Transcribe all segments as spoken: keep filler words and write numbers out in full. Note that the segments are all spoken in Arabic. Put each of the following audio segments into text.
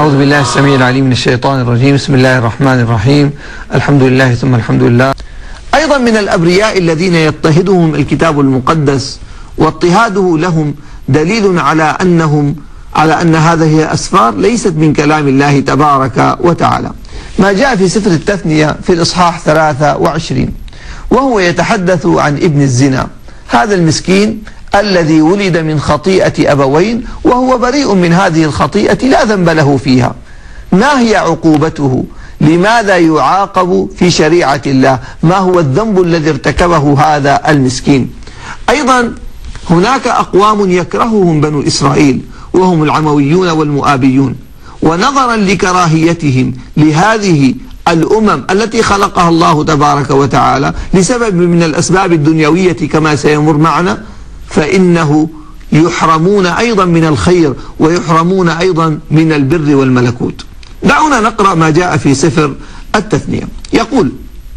أعوذ بالله السميع العليم من الشيطان الرجيم. بسم الله الرحمن الرحيم. الحمد لله ثم الحمد لله. أيضا من الأبرياء الذين يضطهدهم الكتاب المقدس واضطهاده لهم دليل على أنهم على أن هذه الأسفار ليست من كلام الله تبارك وتعالى. ما جاء في سفر التثنية في الإصحاح ثلاثة وعشرين وهو يتحدث عن ابن الزنا، هذا المسكين الذي ولد من خطيئة أبوين وهو بريء من هذه الخطيئة لا ذنب له فيها. ما هي عقوبته؟ لماذا يعاقب في شريعة الله؟ ما هو الذنب الذي ارتكبه هذا المسكين؟ أيضا هناك أقوام يكرههم بنو إسرائيل وهم العمويون والمؤابيون، ونظرا لكراهيتهم لهذه الأمم التي خلقها الله تبارك وتعالى لسبب من الأسباب الدنيوية كما سيمر معنا، فإنه يحرمون أيضا من الخير ويحرمون أيضا من البر والملكوت. دعونا نقرأ ما جاء في سفر التثنية. يقول: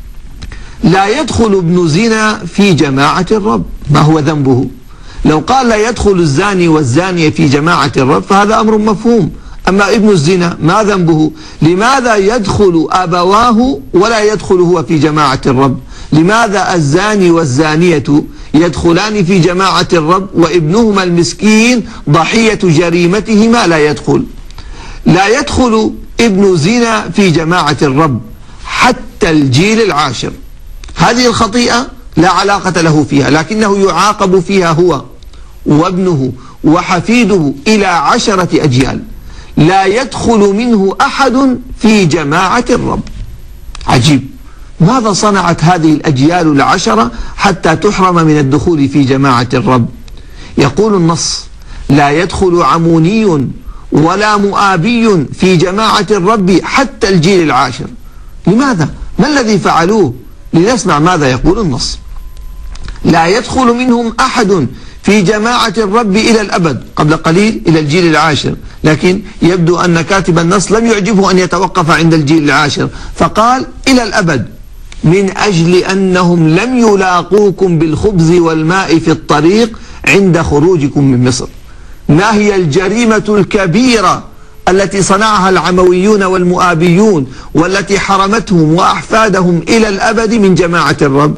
لا يدخل ابن زنا في جماعة الرب. ما هو ذنبه؟ لو قال لا يدخل الزاني والزانية في جماعة الرب فهذا أمر مفهوم، أما ابن الزنا ما ذنبه؟ لماذا يدخل أبواه ولا يدخل هو في جماعة الرب؟ لماذا الزاني والزانية يدخلان في جماعة الرب وابنهما المسكين ضحية جريمتهما لا يدخل؟ لا يدخل ابن زنا في جماعة الرب حتى الجيل العاشر. هذه الخطيئة لا علاقة له فيها، لكنه يعاقب فيها هو وابنه وحفيده إلى عشرة أجيال. لا يدخل منه أحد في جماعة الرب. عجيب، ماذا صنعت هذه الأجيال العشرة حتى تحرم من الدخول في جماعة الرب؟ يقول النص: لا يدخل عموني ولا مؤابي في جماعة الرب حتى الجيل العاشر. لماذا؟ ما الذي فعلوه؟ لنسمع ماذا يقول النص. لا يدخل منهم أحد في جماعة الرب إلى الأبد. قبل قليل إلى الجيل العاشر، لكن يبدو أن كاتب النص لم يعجبه أن يتوقف عند الجيل العاشر فقال إلى الأبد، من أجل أنهم لم يلاقوكم بالخبز والماء في الطريق عند خروجكم من مصر. ما هي الجريمة الكبيرة التي صنعها العمويون والمؤابيون والتي حرمتهم وأحفادهم إلى الأبد من جماعة الرب؟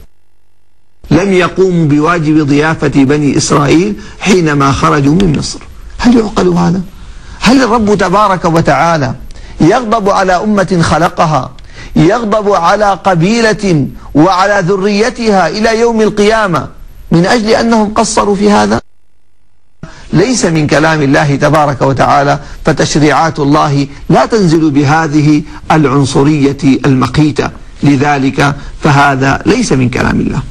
لم يقوموا بواجب ضيافة بني إسرائيل حينما خرجوا من مصر. هل يعقل هذا؟ هل الرب تبارك وتعالى يغضب على أمة خلقها، يغضب على قبيلة وعلى ذريتها إلى يوم القيامة من أجل أنهم قصروا في هذا؟ ليس من كلام الله تبارك وتعالى، فتشريعات الله لا تنزل بهذه العنصرية المقيتة، لذلك فهذا ليس من كلام الله.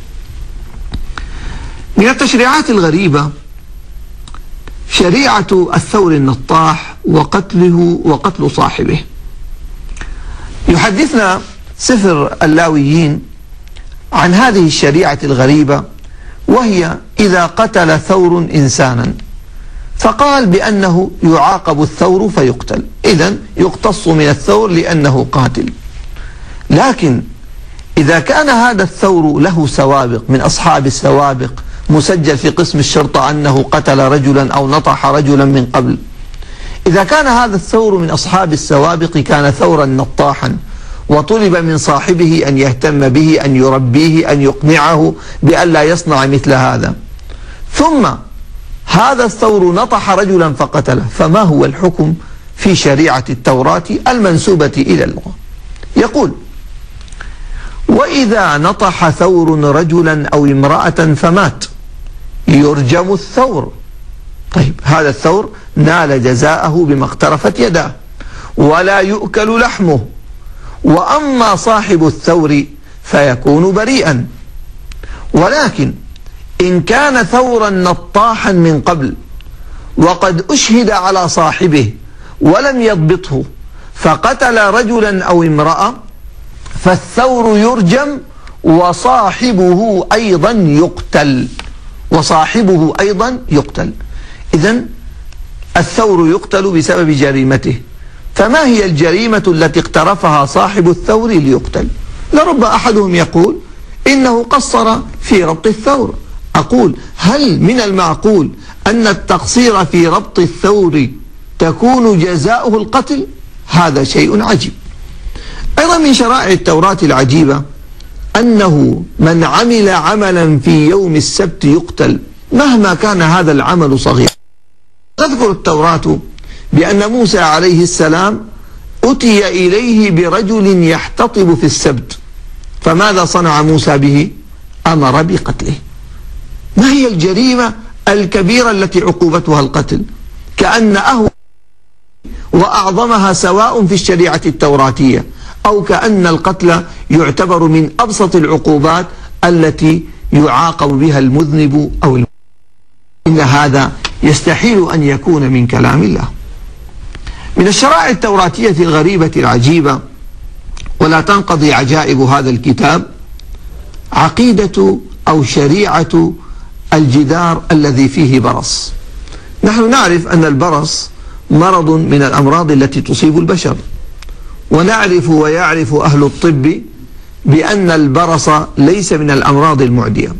من التشريعات الغريبة شريعة الثور النطاح وقتله وقتل صاحبه. يحدثنا سفر اللاويين عن هذه الشريعة الغريبة، وهي إذا قتل ثور إنسانا فقال بأنه يعاقب الثور فيقتل، إذن يقتص من الثور لأنه قاتل. لكن إذا كان هذا الثور له سوابق من أصحاب السوابق، مسجل في قسم الشرطة أنه قتل رجلا أو نطح رجلا من قبل، إذا كان هذا الثور من أصحاب السوابق كان ثورا نطاحا، وطلب من صاحبه أن يهتم به، أن يربيه، أن يقنعه بأن لا يصنع مثل هذا، ثم هذا الثور نطح رجلا فقتله، فما هو الحكم في شريعة التوراة المنسوبة إلى الله؟ يقول: وإذا نطح ثور رجلا أو امرأة فمات يرجم الثور. طيب، هذا الثور نال جزاءه بما اقترفت يداه ولا يؤكل لحمه، وأما صاحب الثور فيكون بريئا. ولكن إن كان ثورا نطاحا من قبل وقد أشهد على صاحبه ولم يضبطه فقتل رجلا أو امرأة فالثور يرجم وصاحبه أيضا يقتل وصاحبه أيضا يقتل. إذن الثور يقتل بسبب جريمته. فما هي الجريمة التي اقترفها صاحب الثور ليقتل؟ لرب أحدهم يقول إنه قصر في ربط الثور. أقول: هل من المعقول أن التقصير في ربط الثور تكون جزاؤه القتل، هذا شيء عجيب. أيضا من شرائع التوراة العجيبة أنه من عمل عملا في يوم السبت يقتل مهما كان هذا العمل صغيرا. تذكر التوراة بأن موسى عليه السلام أتي إليه برجل يحتطب في السبت، فماذا صنع موسى به؟ أمر بقتله. ما هي الجريمة الكبيرة التي عقوبتها القتل؟ كأن أهون وأعظمها سواء في الشريعة التوراتية، أو كأن القتل يعتبر من أبسط العقوبات التي يعاقب بها المذنب أو المذنب. إن هذا يستحيل أن يكون من كلام الله. من الشرائع التوراتية الغريبة العجيبة، ولا تنقضي عجائب هذا الكتاب، عقيدة أو شريعة الجدار الذي فيه برص. نحن نعرف أن البرص مرض من الأمراض التي تصيب البشر، ونعرف ويعرف أهل الطب بأن البرص ليس من الأمراض المعدية،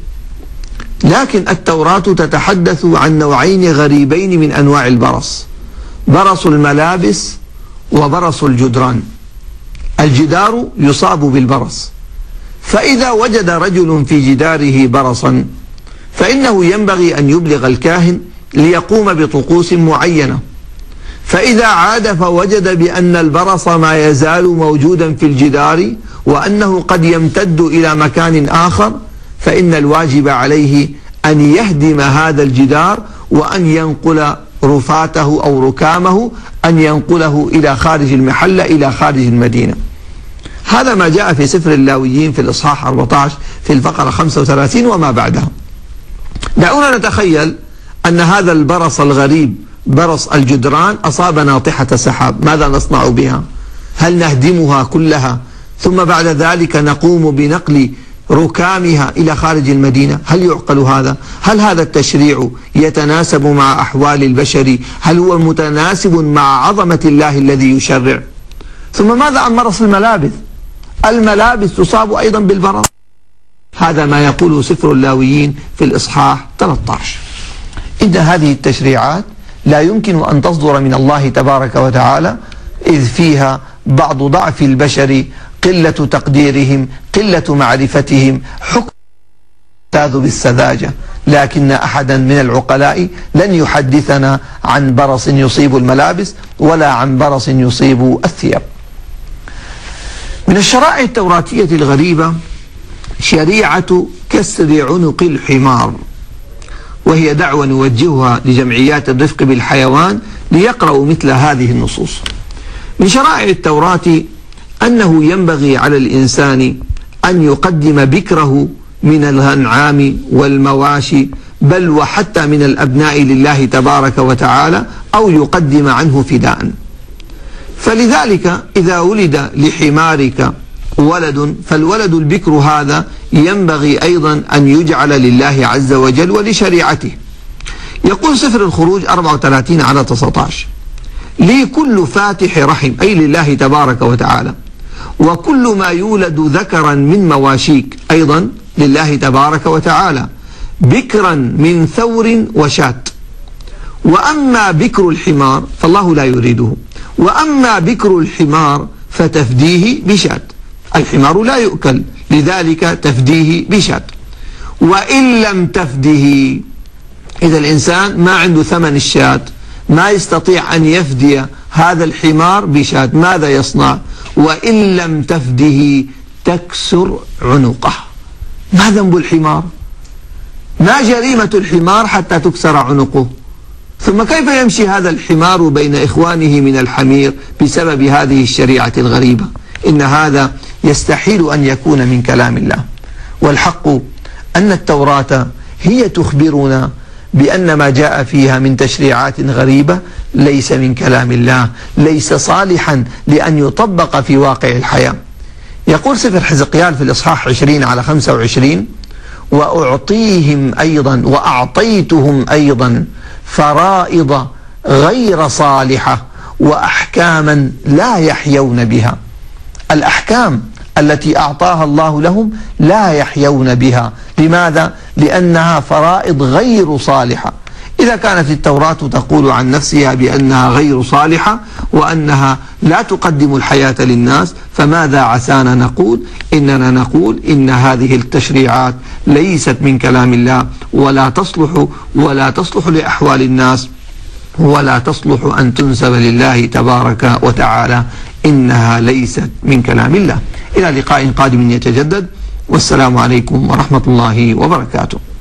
لكن التوراة تتحدث عن نوعين غريبين من أنواع البرص: برص الملابس وبرص الجدران. الجدار يصاب بالبرص، فإذا وجد رجل في جداره برصا فإنه ينبغي أن يبلغ الكاهن ليقوم بطقوس معينة، فإذا عاد فوجد بأن البرص ما يزال موجودا في الجدار وأنه قد يمتد إلى مكان آخر، فإن الواجب عليه أن يهدم هذا الجدار وأن ينقل رفاته أو ركامه، أن ينقله إلى خارج المحلة، إلى خارج المدينة. هذا ما جاء في سفر اللاويين في الإصحاح أربعة عشر في الفقرة خمسة وثلاثين وما بعدها. دعونا نتخيل أن هذا البرص الغريب، برص الجدران، أصاب ناطحة سحاب، ماذا نصنع بها؟ هل نهدمها كلها ثم بعد ذلك نقوم بنقل ركامها إلى خارج المدينة؟ هل يعقل هذا؟ هل هذا التشريع يتناسب مع أحوال البشر؟ هل هو متناسب مع عظمة الله الذي يشرع؟ ثم ماذا عن برص الملابس؟ الملابس تصاب أيضا بالبرص. هذا ما يقوله سفر اللاويين في الإصحاح ثلاثة عشر. إن هذه التشريعات لا يمكن أن تصدر من الله تبارك وتعالى، إذ فيها بعض ضعف البشر، قلة تقديرهم، قلة معرفتهم، حكم تاذ بالسذاجة. لكن أحدا من العقلاء لن يحدثنا عن برص يصيب الملابس ولا عن برص يصيب الثياب. من الشرائع التوراتية الغريبة شريعة كسر عنق الحمار، وهي دعوة نوجهها لجمعيات الرفق بالحيوان ليقرأوا مثل هذه النصوص. من شرائع التوراة أنه ينبغي على الإنسان أن يقدم بكره من الأنعام والمواشي، بل وحتى من الأبناء لله تبارك وتعالى، أو يقدم عنه فداء. فلذلك إذا ولد لحمارك ولد، فالولد البكر هذا ينبغي أيضا أن يجعل لله عز وجل ولشريعته. يقول سفر الخروج أربعة وثلاثين على تسعة عشر: لي كل فاتح رحم، أي لله تبارك وتعالى، وكل ما يولد ذكرا من مواشيك، أيضا لله تبارك وتعالى، بكرا من ثور وشات. وأما بكر الحمار فالله لا يريده، وأما بكر الحمار فتفديه بشات. الحمار لا يؤكل، لذلك تفديه بشات. وإن لم تفده، إذا الإنسان ما عنده ثمن الشات، ما يستطيع أن يفدي هذا الحمار بشات، ماذا يصنع؟ وإن لم تفده تكسر عنقه. ما ذنب الحمار؟ ما جريمة الحمار حتى تكسر عنقه؟ ثم كيف يمشي هذا الحمار بين إخوانه من الحمير بسبب هذه الشريعة الغريبة؟ إن هذا يستحيل أن يكون من كلام الله. والحق أن التوراة هي تخبرنا بأن ما جاء فيها من تشريعات غريبة ليس من كلام الله، ليس صالحا لأن يطبق في واقع الحياة. يقول سفر حزقيال في الإصحاح عشرين على خمسة وعشرين: وأعطيهم أيضا وأعطيتهم أيضا فرائض غير صالحة وأحكاما لا يحيون بها. الأحكام التي أعطاها الله لهم لا يحيون بها. لماذا؟ لأنها فرائض غير صالحة. إذا كانت التوراة تقول عن نفسها بأنها غير صالحة وأنها لا تقدم الحياة للناس، فماذا عسانا نقول؟ إننا نقول إن هذه التشريعات ليست من كلام الله، ولا تصلح ولا تصلح لأحوال الناس، ولا تصلح أن تنسب لله تبارك وتعالى، إنها ليست من كلام الله. إلى لقاء قادم يتجدد، والسلام عليكم ورحمة الله وبركاته.